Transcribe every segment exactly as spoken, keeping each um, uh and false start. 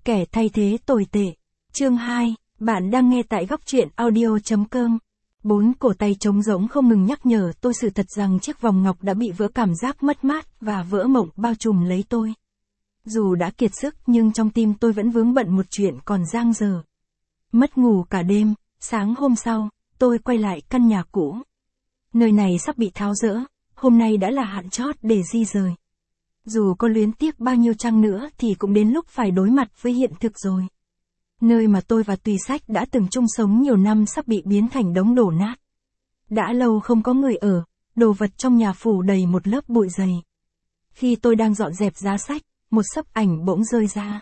Kẻ thay thế tồi tệ. Chương hai, bạn đang nghe tại góc truyện audio.com. Bốn cổ tay trống rỗng không ngừng nhắc nhở tôi sự thật rằng chiếc vòng ngọc đã bị vỡ, cảm giác mất mát và vỡ mộng bao trùm lấy tôi. Dù đã kiệt sức nhưng trong tim tôi vẫn vướng bận một chuyện còn dang dở. Mất ngủ cả đêm, sáng hôm sau, tôi quay lại căn nhà cũ. Nơi này sắp bị tháo dỡ, hôm nay đã là hạn chót để di rời. Dù có luyến tiếc bao nhiêu chăng nữa thì cũng đến lúc phải đối mặt với hiện thực rồi. Nơi mà tôi và Tùy Sách đã từng chung sống nhiều năm sắp bị biến thành đống đổ nát. Đã lâu không có người ở, đồ vật trong nhà phủ đầy một lớp bụi dày. Khi tôi đang dọn dẹp giá sách, một xấp ảnh bỗng rơi ra.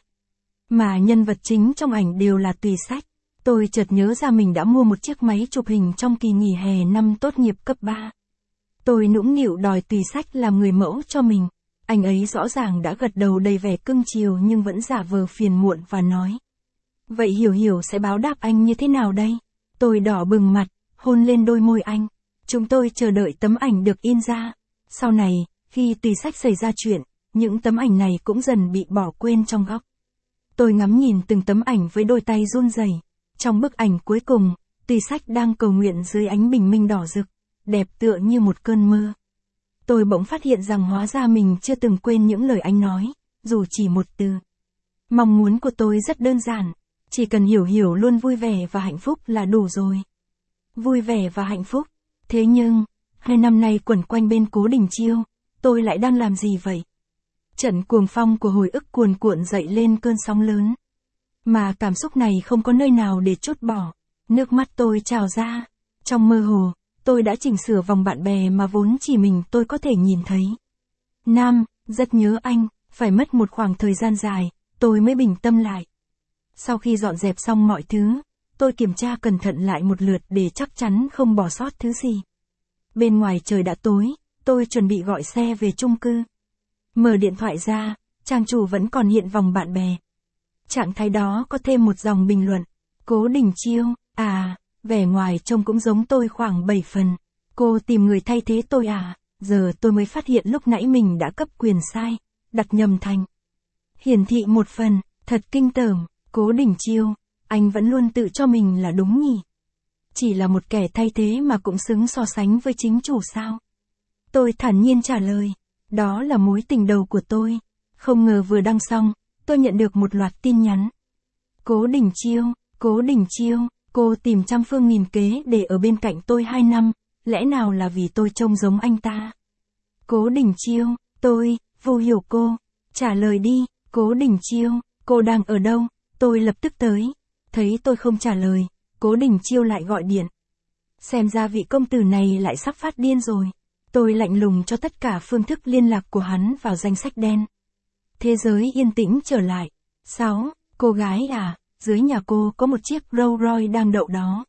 Mà nhân vật chính trong ảnh đều là Tùy Sách. Tôi chợt nhớ ra mình đã mua một chiếc máy chụp hình trong kỳ nghỉ hè năm tốt nghiệp cấp ba. Tôi nũng nịu đòi Tùy Sách làm người mẫu cho mình. Anh ấy rõ ràng đã gật đầu đầy vẻ cưng chiều nhưng vẫn giả vờ phiền muộn và nói. Vậy Hiểu Hiểu sẽ báo đáp anh như thế nào đây? Tôi đỏ bừng mặt, hôn lên đôi môi anh. Chúng tôi chờ đợi tấm ảnh được in ra. Sau này, khi Tùy Sách xảy ra chuyện, những tấm ảnh này cũng dần bị bỏ quên trong góc. Tôi ngắm nhìn từng tấm ảnh với đôi tay run rẩy. Trong bức ảnh cuối cùng, Tùy Sách đang cầu nguyện dưới ánh bình minh đỏ rực, đẹp tựa như một cơn mơ. Tôi bỗng phát hiện rằng hóa ra mình chưa từng quên những lời anh nói, dù chỉ một từ. Mong muốn của tôi rất đơn giản, chỉ cần Hiểu Hiểu luôn vui vẻ và hạnh phúc là đủ rồi. Vui vẻ và hạnh phúc. Thế nhưng, hai năm nay quẩn quanh bên Cố Đình Chiêu, tôi lại đang làm gì vậy? Trận cuồng phong của hồi ức cuồn cuộn dậy lên cơn sóng lớn. Mà cảm xúc này không có nơi nào để trút bỏ. Nước mắt tôi trào ra. Trong mơ hồ, tôi đã chỉnh sửa vòng bạn bè mà vốn chỉ mình tôi có thể nhìn thấy. Nam, rất nhớ anh, phải mất một khoảng thời gian dài, tôi mới bình tâm lại. Sau khi dọn dẹp xong mọi thứ, tôi kiểm tra cẩn thận lại một lượt để chắc chắn không bỏ sót thứ gì. Bên ngoài trời đã tối, tôi chuẩn bị gọi xe về chung cư. Mở điện thoại ra, trang chủ vẫn còn hiện vòng bạn bè. Trạng thái đó có thêm một dòng bình luận. Cố Đình Chiêu, à, vẻ ngoài trông cũng giống tôi khoảng bảy phần. Cô tìm người thay thế tôi à? Giờ tôi mới phát hiện lúc nãy mình đã cấp quyền sai, đặt nhầm thành hiển thị một phần, thật kinh tởm. Cố Đình Chiêu, anh vẫn luôn tự cho mình là đúng nhỉ? Chỉ là một kẻ thay thế mà cũng xứng so sánh với chính chủ sao? Tôi thản nhiên trả lời, đó là mối tình đầu của tôi. Không ngờ vừa đăng xong, tôi nhận được một loạt tin nhắn. Cố Đình Chiêu, Cố Đình Chiêu, cô tìm trăm phương nghìn kế để ở bên cạnh tôi hai năm, lẽ nào là vì tôi trông giống anh ta? Cố Đình Chiêu, tôi, vô hiểu cô, trả lời đi. Cố Đình Chiêu, cô đang ở đâu? Tôi lập tức tới. Thấy tôi không trả lời, Cố Đình Chiêu lại gọi điện. Xem ra vị công tử này lại sắp phát điên rồi. Tôi lạnh lùng cho tất cả phương thức liên lạc của hắn vào danh sách đen. Thế giới yên tĩnh trở lại. Sáu, cô gái à, dưới nhà cô có một chiếc Rolls Royce đang đậu đó.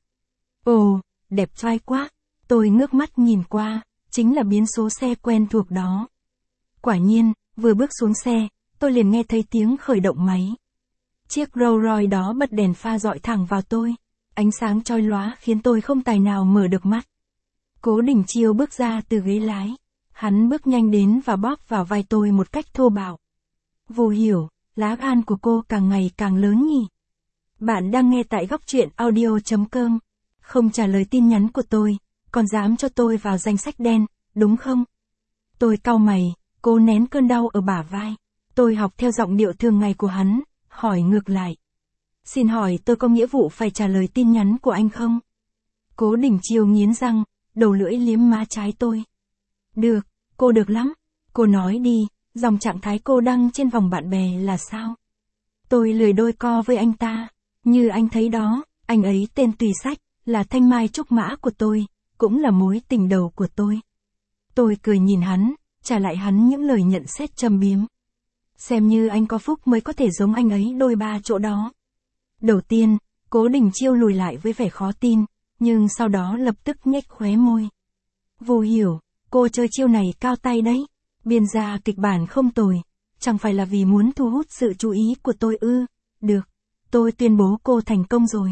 Ồ, đẹp trai quá. Tôi ngước mắt nhìn qua, chính là biến số xe quen thuộc đó. Quả nhiên, vừa bước xuống xe, tôi liền nghe thấy tiếng khởi động máy. Chiếc Rolls Royce đó bật đèn pha dọi thẳng vào tôi. Ánh sáng chói lóa khiến tôi không tài nào mở được mắt. Cố Đình Chiêu bước ra từ ghế lái. Hắn bước nhanh đến và bóp vào vai tôi một cách thô bạo. Vô Hiểu, lá gan của cô càng ngày càng lớn nhỉ. Bạn đang nghe tại góc truyện audio.com. Không trả lời tin nhắn của tôi, còn dám cho tôi vào danh sách đen, đúng không? Tôi cau mày, cố nén cơn đau ở bả vai. Tôi học theo giọng điệu thường ngày của hắn, hỏi ngược lại. Xin hỏi tôi có nghĩa vụ phải trả lời tin nhắn của anh không? Cố Đình Chiêu nghiến răng, đầu lưỡi liếm má trái tôi. Được, cô được lắm. Cô nói đi, dòng trạng thái cô đăng trên vòng bạn bè là sao? Tôi lười đôi co với anh ta. Như anh thấy đó, anh ấy tên Tùy Sách, là thanh mai trúc mã của tôi, cũng là mối tình đầu của tôi. Tôi cười nhìn hắn, trả lại hắn những lời nhận xét châm biếm. Xem như anh có phúc mới có thể giống anh ấy đôi ba chỗ đó. Đầu tiên, Cố Đình Chiêu lùi lại với vẻ khó tin, nhưng sau đó lập tức nhếch khóe môi. Vô Hiểu, cô chơi chiêu này cao tay đấy. Biên ra kịch bản không tồi, chẳng phải là vì muốn thu hút sự chú ý của tôi ư? Được, tôi tuyên bố cô thành công rồi.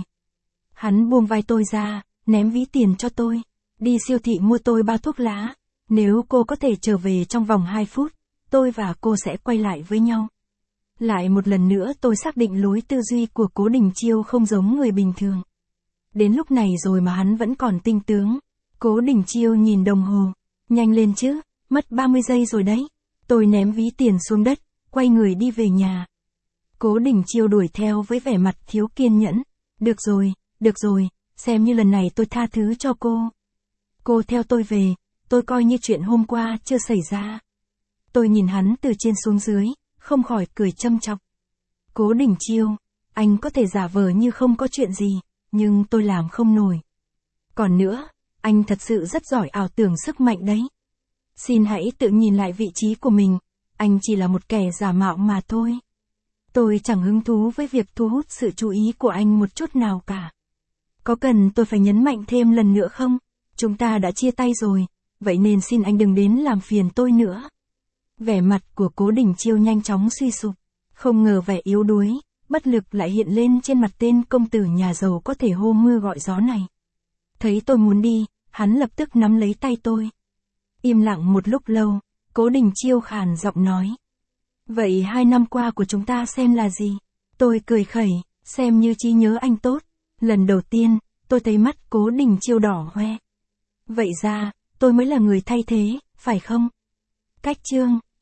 Hắn buông vai tôi ra, ném ví tiền cho tôi. Đi siêu thị mua tôi bao thuốc lá. Nếu cô có thể trở về trong vòng hai phút, tôi và cô sẽ quay lại với nhau. Lại một lần nữa tôi xác định lối tư duy của Cố Đình Chiêu không giống người bình thường. Đến lúc này rồi mà hắn vẫn còn tinh tướng. Cố Đình Chiêu nhìn đồng hồ. Nhanh lên chứ, mất ba mươi giây rồi đấy. Tôi ném ví tiền xuống đất, quay người đi về nhà. Cố Đình Chiêu đuổi theo với vẻ mặt thiếu kiên nhẫn. Được rồi, được rồi, xem như lần này tôi tha thứ cho cô. Cô theo tôi về, tôi coi như chuyện hôm qua chưa xảy ra. Tôi nhìn hắn từ trên xuống dưới, không khỏi cười châm chọc. Cố Đình Chiêu, anh có thể giả vờ như không có chuyện gì, nhưng tôi làm không nổi. Còn nữa, anh thật sự rất giỏi ảo tưởng sức mạnh đấy. Xin hãy tự nhìn lại vị trí của mình, anh chỉ là một kẻ giả mạo mà thôi. Tôi chẳng hứng thú với việc thu hút sự chú ý của anh một chút nào cả. Có cần tôi phải nhấn mạnh thêm lần nữa không? Chúng ta đã chia tay rồi, vậy nên xin anh đừng đến làm phiền tôi nữa. Vẻ mặt của Cố Đình Chiêu nhanh chóng suy sụp. Không ngờ vẻ yếu đuối, bất lực lại hiện lên trên mặt tên công tử nhà giàu có thể hô mưa gọi gió này. Thấy tôi muốn đi, hắn lập tức nắm lấy tay tôi. Im lặng một lúc lâu, Cố Đình Chiêu khàn giọng nói. Vậy hai năm qua của chúng ta xem là gì? Tôi cười khẩy, xem như trí nhớ anh tốt. Lần đầu tiên, tôi thấy mắt Cố Đình Chiêu đỏ hoe. Vậy ra, tôi mới là người thay thế, phải không? Cách chương